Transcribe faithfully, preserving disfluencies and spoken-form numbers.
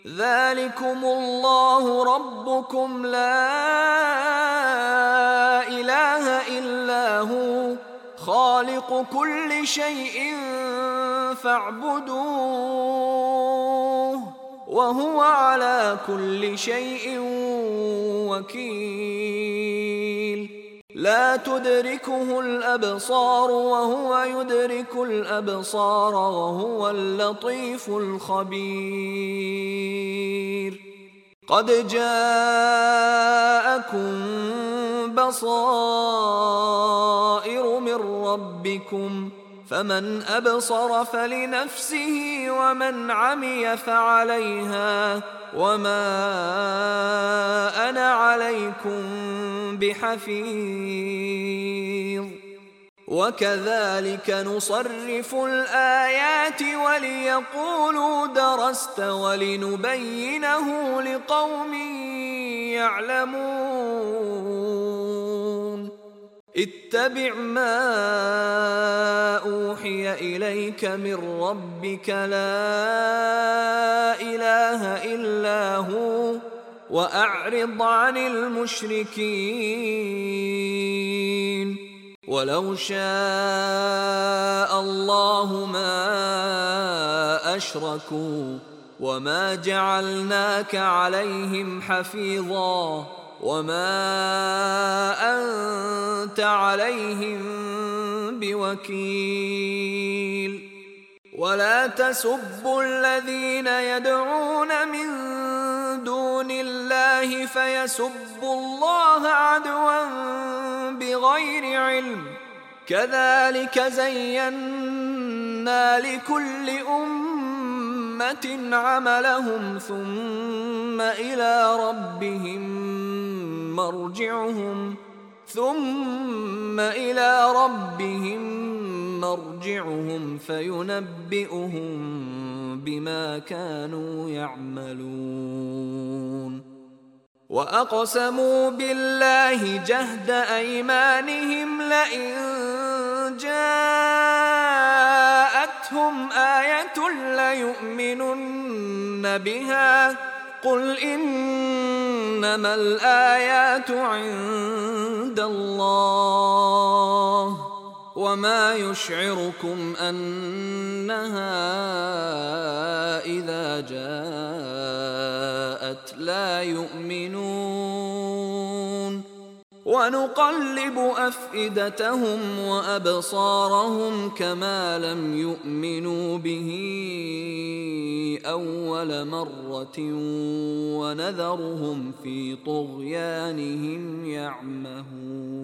ذلكم الله ربكم لا إله إلا هو خالق كل شيء فاعبدوه وهو على كل شيء وكيل لا تدركه الأبصار وهو يدرك الأبصار وهو اللطيف الخبير قد جاءكم بصائر من ربكم فمن أبصر فلنفسه ومن عمي فعليها وما أنا عليكم بحفيظ وكذلك نصرف الآيات وليقولوا درست ولنبينه لقوم يعلمون اتبع ما أوحي إليك من ربك لا إله إلا هو وأعرض عن المشركين ولو شاء الله ما أشركوا وما جعلناك عليهم حفيظا وما أنت عليهم بوكيل ولا تسبوا الذين يدعون من دون الله فيسبوا الله عدوا بغير علم كذلك زينا لكل أمة عملهم ثم إلى ربهم مرجعهم ثم إلى ربهم مرجعهم فينبئهم بما كانوا يعملون وأقسموا بالله جهد أيمانهم لئن جاءتهم آية ليؤمنن بها قل إنما الآيات عند الله وما يشعركم أنها إذا جاءت لا يؤمنون ونقلب أفئدتهم وأبصارهم كما لم يؤمنوا به أول مرة ونذرهم في طغيانهم يعمهون.